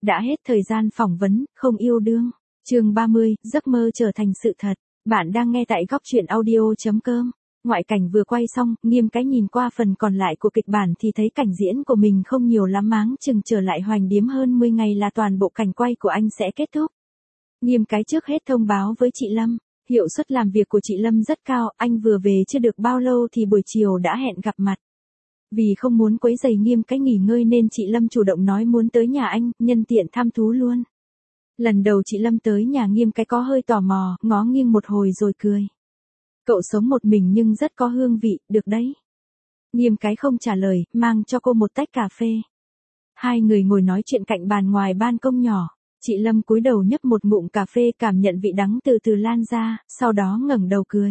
Đã hết thời gian phỏng vấn, không yêu đương. Chương 30, giấc mơ trở thành sự thật. Bạn đang nghe tại góc truyện audio.com. Ngoại cảnh vừa quay xong, Nghiêm cái nhìn qua phần còn lại của kịch bản thì thấy cảnh diễn của mình không nhiều lắm, máng chừng trở lại Hoành Điếm hơn 10 ngày là toàn bộ cảnh quay của anh sẽ kết thúc. Nghiêm cái trước hết thông báo với chị Lâm. Hiệu suất làm việc của chị Lâm rất cao, anh vừa về chưa được bao lâu thì buổi chiều đã hẹn gặp mặt. Vì không muốn quấy rầy Nghiêm cái nghỉ ngơi nên chị Lâm chủ động nói muốn tới nhà anh, nhân tiện thăm thú luôn. Lần đầu chị Lâm tới nhà Nghiêm cái có hơi tò mò, ngó nghiêng một hồi rồi cười. Cậu sống một mình nhưng rất có hương vị, được đấy. Nghiêm cái không trả lời, mang cho cô một tách cà phê. Hai người ngồi nói chuyện cạnh bàn ngoài ban công nhỏ. Chị Lâm cúi đầu nhấp một ngụm cà phê, cảm nhận vị đắng từ từ lan ra, sau đó ngẩng đầu cười.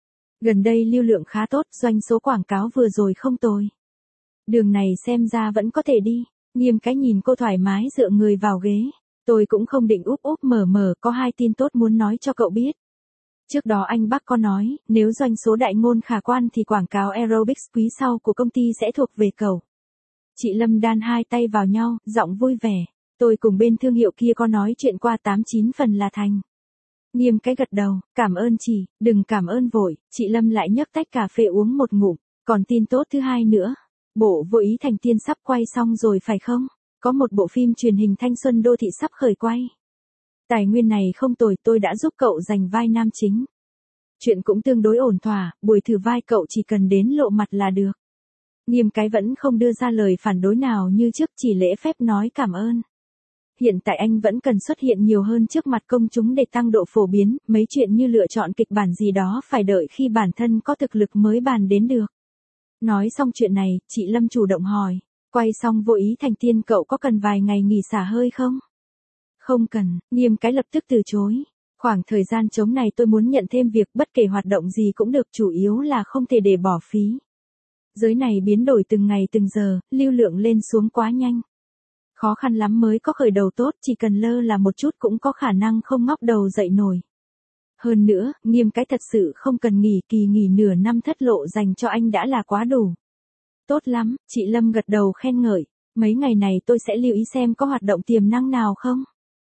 Gần đây lưu lượng khá tốt, doanh số quảng cáo vừa rồi không tồi. Đường này xem ra vẫn có thể đi. Nghiêm cái nhìn cô thoải mái dựa người vào ghế. Tôi cũng không định úp úp mở mở, có hai tin tốt muốn nói cho cậu biết. Trước đó anh Bắc có nói, nếu doanh số đại ngôn khả quan thì quảng cáo aerobics quý sau của công ty sẽ thuộc về cậu. Chị Lâm đan hai tay vào nhau, giọng vui vẻ. Tôi cùng bên thương hiệu kia có nói chuyện qua 89 phần là thành. Nghiêm cái gật đầu, cảm ơn chị, đừng cảm ơn vội. Chị Lâm lại nhấc tách cà phê uống một ngụm. Còn tin tốt thứ hai nữa. Bộ Vô Ý Thành Tiên sắp quay xong rồi phải không? Có một bộ phim truyền hình thanh xuân đô thị sắp khởi quay. Tài nguyên này không tồi, tôi đã giúp cậu giành vai nam chính. Chuyện cũng tương đối ổn thỏa, buổi thử vai cậu chỉ cần đến lộ mặt là được. Nghiêm cái vẫn không đưa ra lời phản đối nào như trước, chỉ lễ phép nói cảm ơn. Hiện tại anh vẫn cần xuất hiện nhiều hơn trước mặt công chúng để tăng độ phổ biến, mấy chuyện như lựa chọn kịch bản gì đó phải đợi khi bản thân có thực lực mới bàn đến được. Nói xong chuyện này, chị Lâm chủ động hỏi, quay xong Vô Ý Thành Tiên cậu có cần vài ngày nghỉ xả hơi không? Không cần, Nghiêm cái lập tức từ chối. Khoảng thời gian trống này tôi muốn nhận thêm việc, bất kể hoạt động gì cũng được, chủ yếu là không thể để bỏ phí. Giới này biến đổi từng ngày từng giờ, lưu lượng lên xuống quá nhanh. Khó khăn lắm mới có khởi đầu tốt, chỉ cần lơ là một chút cũng có khả năng không ngóc đầu dậy nổi. Hơn nữa, Nghiêm cái thật sự không cần nghỉ, kỳ nghỉ nửa năm thất lộ dành cho anh đã là quá đủ. Tốt lắm, chị Lâm gật đầu khen ngợi. Mấy ngày này tôi sẽ lưu ý xem có hoạt động tiềm năng nào không.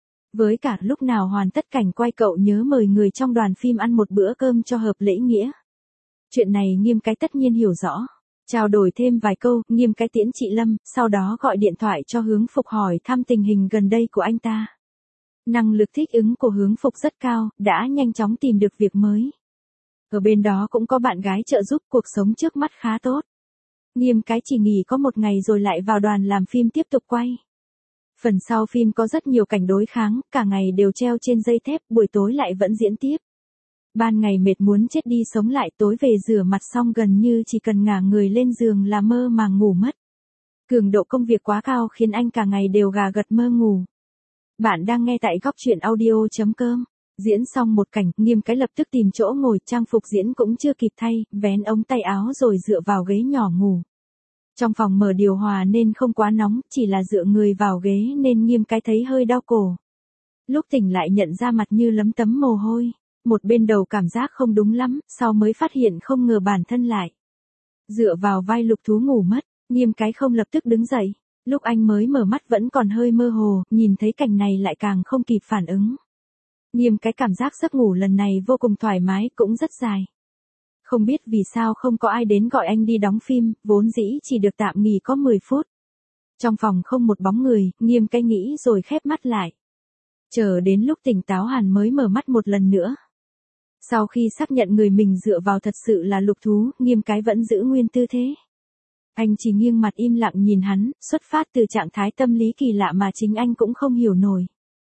Với cả lúc nào hoàn tất cảnh quay cậu nhớ mời người trong đoàn phim ăn một bữa cơm cho hợp lễ nghĩa. Chuyện này Nghiêm cái tất nhiên hiểu rõ. Trao đổi thêm vài câu, Nghiêm cái tiễn chị Lâm, sau đó gọi điện thoại cho Hướng Phục hỏi thăm tình hình gần đây của anh ta. Năng lực thích ứng của Hướng Phục rất cao, đã nhanh chóng tìm được việc mới. Ở bên đó cũng có bạn gái trợ giúp, cuộc sống trước mắt khá tốt. Nghiêm cái chỉ nghỉ có một ngày rồi lại vào đoàn làm phim tiếp tục quay. Phần sau phim có rất nhiều cảnh đối kháng, cả ngày đều treo trên dây thép, buổi tối lại vẫn diễn tiếp. Ban ngày mệt muốn chết đi sống lại, tối về rửa mặt xong gần như chỉ cần ngả người lên giường là mơ màng ngủ mất. Cường độ công việc quá cao khiến anh cả ngày đều gà gật mơ ngủ. Bạn đang nghe tại góc truyện audio.com. Diễn xong một cảnh, Nghiêm cái lập tức tìm chỗ ngồi, trang phục diễn cũng chưa kịp thay, vén ống tay áo rồi dựa vào ghế nhỏ ngủ. Trong phòng mở điều hòa nên không quá nóng, chỉ là dựa người vào ghế nên Nghiêm cái thấy hơi đau cổ. Lúc tỉnh lại nhận ra mặt như lấm tấm mồ hôi, một bên đầu cảm giác không đúng lắm, sau mới phát hiện không ngờ bản thân lại dựa vào vai Lục Thú ngủ mất. Nghiêm cái không lập tức đứng dậy, lúc anh mới mở mắt vẫn còn hơi mơ hồ, nhìn thấy cảnh này lại càng không kịp phản ứng. Nghiêm cái cảm giác giấc ngủ lần này vô cùng thoải mái, cũng rất dài. Không biết vì sao không có ai đến gọi anh đi đóng phim, vốn dĩ chỉ được tạm nghỉ có 10 phút. Trong phòng không một bóng người, Nghiêm cái nghĩ rồi khép mắt lại. Chờ đến lúc tỉnh táo hẳn mới mở mắt một lần nữa. Sau khi xác nhận người mình dựa vào thật sự là Lục Thú, Nghiêm cái vẫn giữ nguyên tư thế. Anh chỉ nghiêng mặt im lặng nhìn hắn, xuất phát từ trạng thái tâm lý kỳ lạ mà chính anh cũng không hiểu nổi.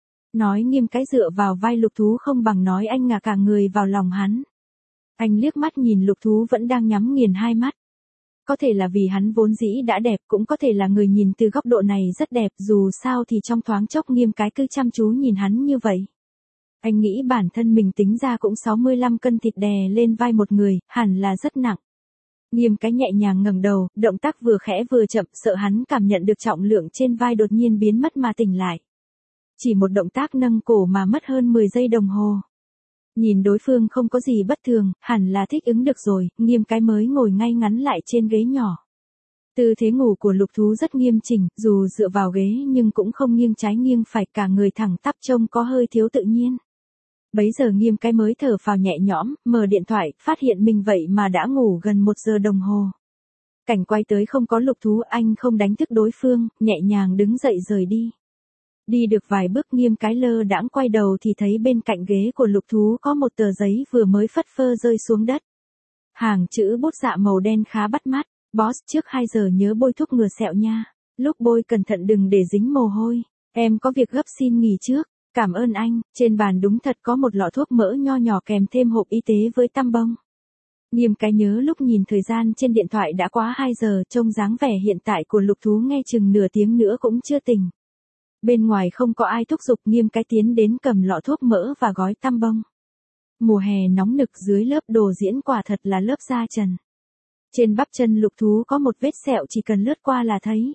Nói Nghiêm cái dựa vào vai Lục Thú không bằng nói anh ngả cả người vào lòng hắn. Anh liếc mắt nhìn Lục Thú vẫn đang nhắm nghiền hai mắt. Có thể là vì hắn vốn dĩ đã đẹp, cũng có thể là người nhìn từ góc độ này rất đẹp, dù sao thì trong thoáng chốc Nghiêm cái cứ chăm chú nhìn hắn như vậy. Anh nghĩ bản thân mình tính ra cũng 65 cân thịt đè lên vai một người, hẳn là rất nặng. Nghiêm cái nhẹ nhàng ngẩng đầu, động tác vừa khẽ vừa chậm, sợ hắn cảm nhận được trọng lượng trên vai đột nhiên biến mất mà tỉnh lại. Chỉ một động tác nâng cổ mà mất hơn 10 giây đồng hồ. Nhìn đối phương không có gì bất thường, hẳn là thích ứng được rồi, Nghiêm cái mới ngồi ngay ngắn lại trên ghế nhỏ. Tư thế ngủ của Lục Thú rất nghiêm chỉnh, dù dựa vào ghế nhưng cũng không nghiêng trái nghiêng phải, cả người thẳng tắp trông có hơi thiếu tự nhiên. Bấy giờ Nghiêm cái mới thở phào nhẹ nhõm, mở điện thoại, phát hiện mình vậy mà đã ngủ gần 1 giờ đồng hồ. Cảnh quay tới không có Lục Thú, anh không đánh thức đối phương, nhẹ nhàng đứng dậy rời đi. Đi được vài bước Nghiêm cái lơ đãng quay đầu thì thấy bên cạnh ghế của Lục Thú có một tờ giấy vừa mới phất phơ rơi xuống đất. Hàng chữ bút dạ màu đen khá bắt mắt. Boss, trước 2 giờ nhớ bôi thuốc ngừa sẹo nha. Lúc bôi cẩn thận đừng để dính mồ hôi. Em có việc gấp xin nghỉ trước. Cảm ơn anh. Trên bàn đúng thật có một lọ thuốc mỡ nho nhỏ kèm thêm hộp y tế với tăm bông. Nghiêm cái nhớ lúc nhìn thời gian trên điện thoại đã quá 2 giờ, trông dáng vẻ hiện tại của Lục Thú nghe chừng nửa tiếng nữa cũng chưa tỉnh. Bên ngoài không có ai thúc giục, Nghiêm cái tiến đến cầm lọ thuốc mỡ và gói tăm bông. Mùa hè nóng nực, dưới lớp đồ diễn quả thật là lớp da trần. Trên bắp chân Lục Thú có một vết sẹo chỉ cần lướt qua là thấy.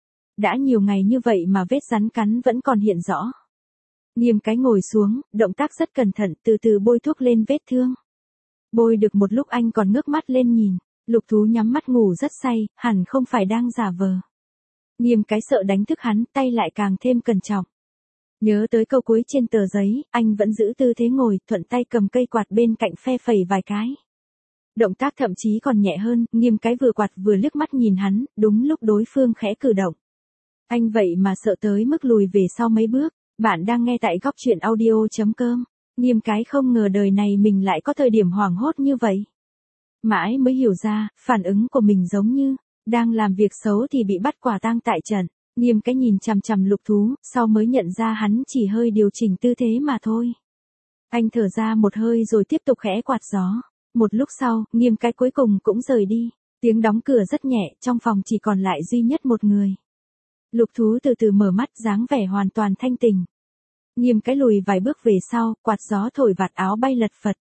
Đã nhiều ngày như vậy mà vết rắn cắn vẫn còn hiện rõ. Nghiêm cái ngồi xuống, động tác rất cẩn thận, từ từ bôi thuốc lên vết thương. Bôi được một lúc anh còn ngước mắt lên nhìn. Lục Thú nhắm mắt ngủ rất say, hẳn không phải đang giả vờ. Nghiêm cái sợ đánh thức hắn, tay lại càng thêm cẩn trọng. Nhớ tới câu cuối trên tờ giấy, anh vẫn giữ tư thế ngồi, thuận tay cầm cây quạt bên cạnh phe phẩy vài cái. Động tác thậm chí còn nhẹ hơn, Nghiêm cái vừa quạt vừa liếc mắt nhìn hắn, đúng lúc đối phương khẽ cử động. Anh vậy mà sợ tới mức lùi về sau mấy bước. Bạn đang nghe tại góc truyện audio.com. Nghiêm cái không ngờ đời này mình lại có thời điểm hoảng hốt như vậy. Mãi mới hiểu ra, phản ứng của mình giống như đang làm việc xấu thì bị bắt quả tang tại trận. Nghiêm cái nhìn chằm chằm Lục Thú, sau mới nhận ra hắn chỉ hơi điều chỉnh tư thế mà thôi. Anh thở ra một hơi rồi tiếp tục khẽ quạt gió. Một lúc sau, Nghiêm cái cuối cùng cũng rời đi. Tiếng đóng cửa rất nhẹ, trong phòng chỉ còn lại duy nhất một người. Lục Thú từ từ mở mắt, dáng vẻ hoàn toàn thanh tỉnh. Nghiêm cái lùi vài bước về sau, quạt gió thổi vạt áo bay lật phật.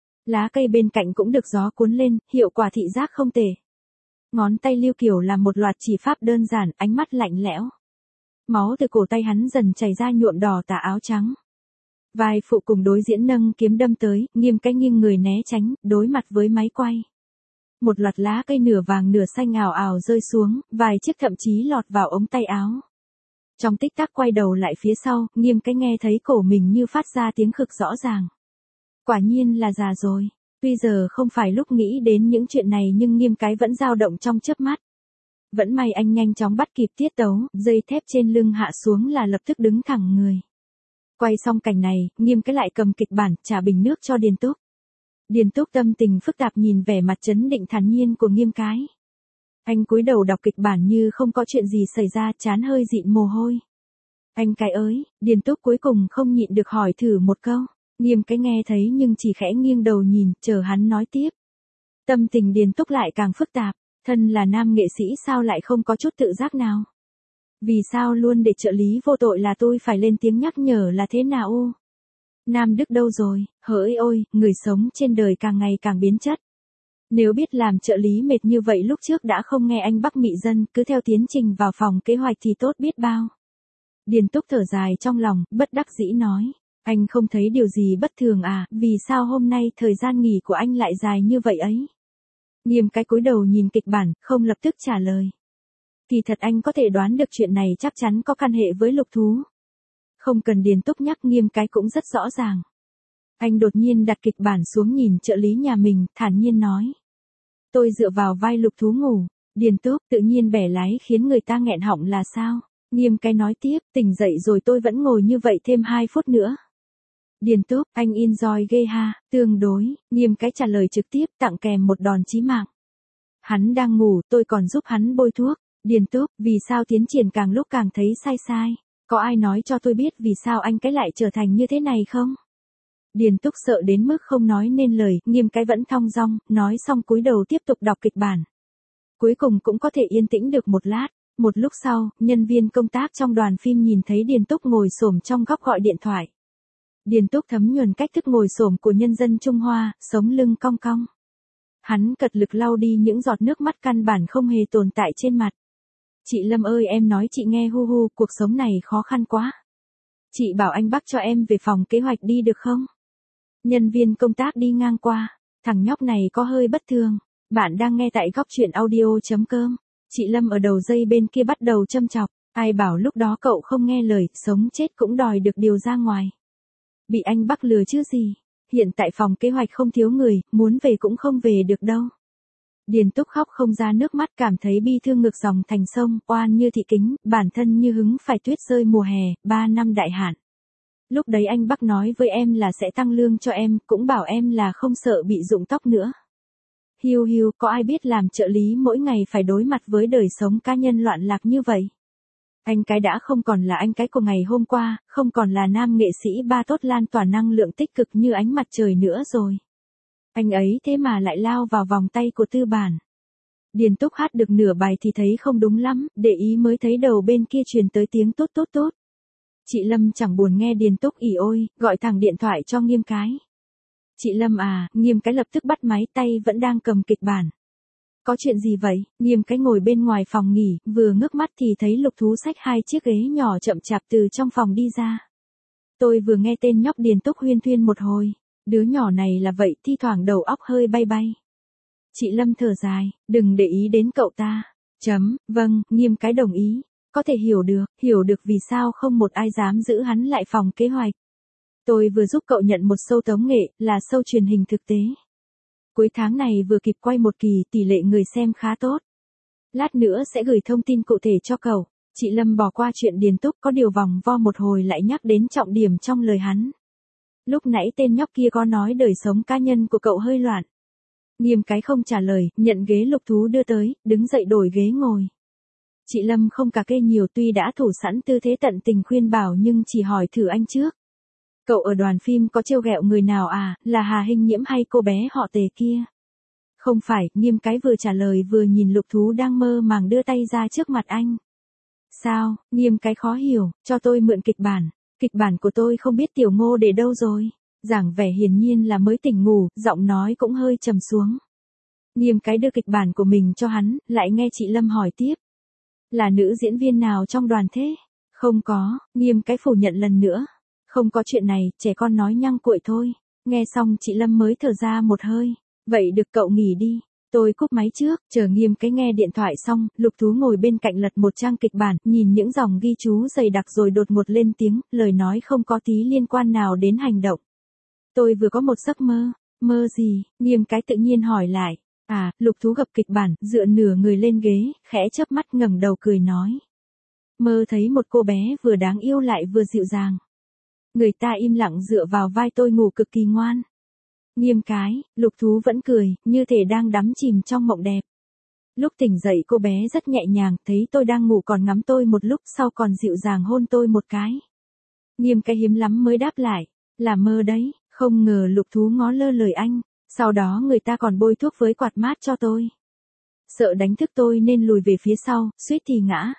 Lá cây bên cạnh cũng được gió cuốn lên, hiệu quả thị giác không tệ. Ngón tay Lưu Kiều làm một loạt chỉ pháp đơn giản, ánh mắt lạnh lẽo. Máu từ cổ tay hắn dần chảy ra nhuộm đỏ tà áo trắng. Vai phụ cùng đối diễn nâng kiếm đâm tới, Nghiêm cái nghiêng người né tránh, đối mặt với máy quay. Một loạt lá cây nửa vàng nửa xanh ào ào rơi xuống, vài chiếc thậm chí lọt vào ống tay áo. Trong tích tắc quay đầu lại phía sau, Nghiêm cái nghe thấy cổ mình như phát ra tiếng khực rõ ràng. Quả nhiên là già rồi. Tuy giờ không phải lúc nghĩ đến những chuyện này nhưng Nghiêm cái vẫn dao động trong chớp mắt. Vẫn may anh nhanh chóng bắt kịp tiết tấu, dây thép trên lưng hạ xuống là lập tức đứng thẳng người. Quay xong cảnh này, Nghiêm cái lại cầm kịch bản, trả bình nước cho Điền Túc. Điền Túc tâm tình phức tạp nhìn vẻ mặt trấn định thản nhiên của Nghiêm cái. Anh cúi đầu đọc kịch bản như không có chuyện gì xảy ra, trán hơi dịn mồ hôi. Anh cái ơi, Điền Túc cuối cùng không nhịn được hỏi thử một câu. Nghiêm cái nghe thấy nhưng chỉ khẽ nghiêng đầu nhìn, chờ hắn nói tiếp. Tâm tình Điền Túc lại càng phức tạp, thân là nam nghệ sĩ sao lại không có chút tự giác nào? Vì sao luôn để trợ lý vô tội là tôi phải lên tiếng nhắc nhở là thế nào u? Nam Đức đâu rồi, hỡi ôi, người sống trên đời càng ngày càng biến chất. Nếu biết làm trợ lý mệt như vậy lúc trước đã không nghe anh Bắc Mị Dân, cứ theo tiến trình vào phòng kế hoạch thì tốt biết bao. Điền Túc thở dài trong lòng, bất đắc dĩ nói. Anh không thấy điều gì bất thường à, vì sao hôm nay thời gian nghỉ của anh lại dài như vậy ấy? Nghiêm cái cúi đầu nhìn kịch bản, không lập tức trả lời. Kỳ thật anh có thể đoán được chuyện này chắc chắn có căn hệ với Lục Thú. Không cần Điền Túc nhắc, Nghiêm cái cũng rất rõ ràng. Anh đột nhiên đặt kịch bản xuống nhìn trợ lý nhà mình, thản nhiên nói. Tôi dựa vào vai Lục Thú ngủ. Điền Túc tự nhiên bẻ lái khiến người ta nghẹn họng là sao? Nghiêm cái nói tiếp, tỉnh dậy rồi tôi vẫn ngồi như vậy thêm 2 phút nữa. Điền Túc, anh enjoy ghê ha, tương đối. Nghiêm cái trả lời trực tiếp, tặng kèm một đòn chí mạng. Hắn đang ngủ, tôi còn giúp hắn bôi thuốc. Điền Túc, vì sao tiến triển càng lúc càng thấy sai sai? Có ai nói cho tôi biết vì sao anh cái lại trở thành như thế này không? Điền Túc sợ đến mức không nói nên lời, Nghiêm cái vẫn thong dong, nói xong cúi đầu tiếp tục đọc kịch bản. Cuối cùng cũng có thể yên tĩnh được một lát. Một lúc sau, nhân viên công tác trong đoàn phim nhìn thấy Điền Túc ngồi xổm trong góc gọi điện thoại. Điền Túc thấm nhuần cách thức ngồi xổm của nhân dân Trung Hoa, sống lưng cong cong. Hắn cật lực lau đi những giọt nước mắt căn bản không hề tồn tại trên mặt. Chị Lâm ơi, em nói chị nghe hu hu, cuộc sống này khó khăn quá. Chị bảo anh Bắc cho em về phòng kế hoạch đi được không? Nhân viên công tác đi ngang qua, thằng nhóc này có hơi bất thường. Bạn đang nghe tại góc truyện audio.com. Chị Lâm ở đầu dây bên kia bắt đầu châm chọc, ai bảo lúc đó cậu không nghe lời, sống chết cũng đòi được điều ra ngoài. Bị anh Bắc lừa chứ gì, hiện tại phòng kế hoạch không thiếu người, muốn về cũng không về được đâu. Điền Túc khóc không ra nước mắt, cảm thấy bi thương ngược dòng thành sông, oan như thị kính, bản thân như hứng phải tuyết rơi mùa hè, 3 năm đại hạn. Lúc đấy anh Bắc nói với em là sẽ tăng lương cho em, cũng bảo em là không sợ bị rụng tóc nữa. Hiu hiu, có ai biết làm trợ lý mỗi ngày phải đối mặt với đời sống cá nhân loạn lạc như vậy. Anh cái đã không còn là anh cái của ngày hôm qua, không còn là nam nghệ sĩ ba tốt lan tỏa năng lượng tích cực như ánh mặt trời nữa rồi. Anh ấy thế mà lại lao vào vòng tay của tư bản. Điền Túc hát được nửa bài thì thấy không đúng lắm, để ý mới thấy đầu bên kia truyền tới tiếng tốt tốt tốt. Chị Lâm chẳng buồn nghe Điền Túc ỉ ôi, gọi thẳng điện thoại cho Nghiêm cái. Chị Lâm à, Nghiêm cái lập tức bắt máy, tay vẫn đang cầm kịch bản. Có chuyện gì vậy? Nghiêm cái ngồi bên ngoài phòng nghỉ, vừa ngước mắt thì thấy Lục Thú xách 2 chiếc ghế nhỏ chậm chạp từ trong phòng đi ra. Tôi vừa nghe tên nhóc Điền Túc huyên thuyên một hồi, đứa nhỏ này là vậy, thi thoảng đầu óc hơi bay bay. Chị Lâm thở dài, đừng để ý đến cậu ta. Vâng, Nghiêm cái đồng ý. Có thể hiểu được vì sao không một ai dám giữ hắn lại phòng kế hoạch. Tôi vừa giúp cậu nhận một show tống nghệ, là show truyền hình thực tế. Cuối tháng này vừa kịp quay một kỳ, tỷ lệ người xem khá tốt. Lát nữa sẽ gửi thông tin cụ thể cho cậu. Chị Lâm bỏ qua chuyện Điền Túc, có điều vòng vo một hồi lại nhắc đến trọng điểm trong lời hắn. Lúc nãy tên nhóc kia có nói đời sống cá nhân của cậu hơi loạn. Nghiêm cái không trả lời, nhận ghế Lục Thú đưa tới, đứng dậy đổi ghế ngồi. Chị Lâm không cà kê nhiều, tuy đã thủ sẵn tư thế tận tình khuyên bảo nhưng chỉ hỏi thử anh trước. Cậu ở đoàn phim có trêu ghẹo người nào à, là Hà Hinh Nhiễm hay cô bé họ Tề kia? Không phải, Nghiêm cái vừa trả lời vừa nhìn Lục Thú đang mơ màng đưa tay ra trước mặt anh. Sao? Nghiêm cái khó hiểu, cho tôi mượn kịch bản của tôi không biết Tiểu Ngô để đâu rồi? Giảng vẻ hiển nhiên là mới tỉnh ngủ, giọng nói cũng hơi trầm xuống. Nghiêm cái đưa kịch bản của mình cho hắn, lại nghe chị Lâm hỏi tiếp. Là nữ diễn viên nào trong đoàn thế? Không có, Nghiêm cái phủ nhận lần nữa. Không có chuyện này, trẻ con nói nhăng cuội thôi. Nghe xong chị Lâm mới thở ra một hơi. Vậy được cậu nghỉ đi. Tôi cúp máy trước, chờ Nghiêm cái nghe điện thoại xong, Lục Thú ngồi bên cạnh lật một trang kịch bản, nhìn những dòng ghi chú dày đặc rồi đột ngột lên tiếng, lời nói không có tí liên quan nào đến hành động. Tôi vừa có một giấc mơ. Mơ gì? Nghiêm cái tự nhiên hỏi lại. À, Lục Thú gập kịch bản, dựa nửa người lên ghế, khẽ chớp mắt ngẩng đầu cười nói. Mơ thấy một cô bé vừa đáng yêu lại vừa dịu dàng. Người ta im lặng dựa vào vai tôi ngủ cực kỳ ngoan. Nghiêm cái, Lục Thú vẫn cười, như thể đang đắm chìm trong mộng đẹp. Lúc tỉnh dậy cô bé rất nhẹ nhàng, thấy tôi đang ngủ còn ngắm tôi một lúc sau còn dịu dàng hôn tôi một cái. Nghiêm cái hiếm lắm mới đáp lại, là mơ đấy, không ngờ Lục Thú ngó lơ lời anh, sau đó người ta còn bôi thuốc với quạt mát cho tôi. Sợ đánh thức tôi nên lùi về phía sau, suýt thì ngã.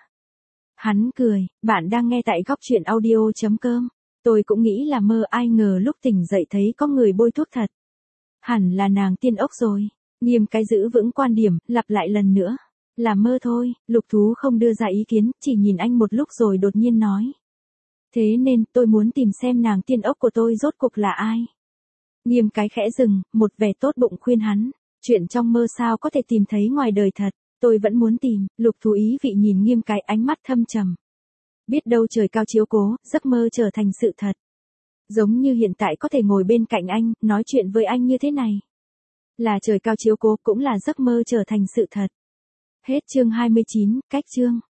Hắn cười, bạn đang nghe tại Góc Chuyện Audio.com. Tôi cũng nghĩ là mơ, ai ngờ lúc tỉnh dậy thấy có người bôi thuốc thật. Hẳn là nàng tiên ốc rồi. Nghiêm cái giữ vững quan điểm, lặp lại lần nữa. Là mơ thôi, Lục Thú không đưa ra ý kiến, chỉ nhìn anh một lúc rồi đột nhiên nói. Thế nên, tôi muốn tìm xem nàng tiên ốc của tôi rốt cuộc là ai. Nghiêm cái khẽ dừng, một vẻ tốt bụng khuyên hắn. Chuyện trong mơ sao có thể tìm thấy ngoài đời thật, tôi vẫn muốn tìm. Lục Thú ý vị nhìn Nghiêm cái, ánh mắt thâm trầm. Biết đâu trời cao chiếu cố, giấc mơ trở thành sự thật. Giống như hiện tại có thể ngồi bên cạnh anh, nói chuyện với anh như thế này. Là trời cao chiếu cố, cũng là giấc mơ trở thành sự thật. Hết chương 29, cách chương.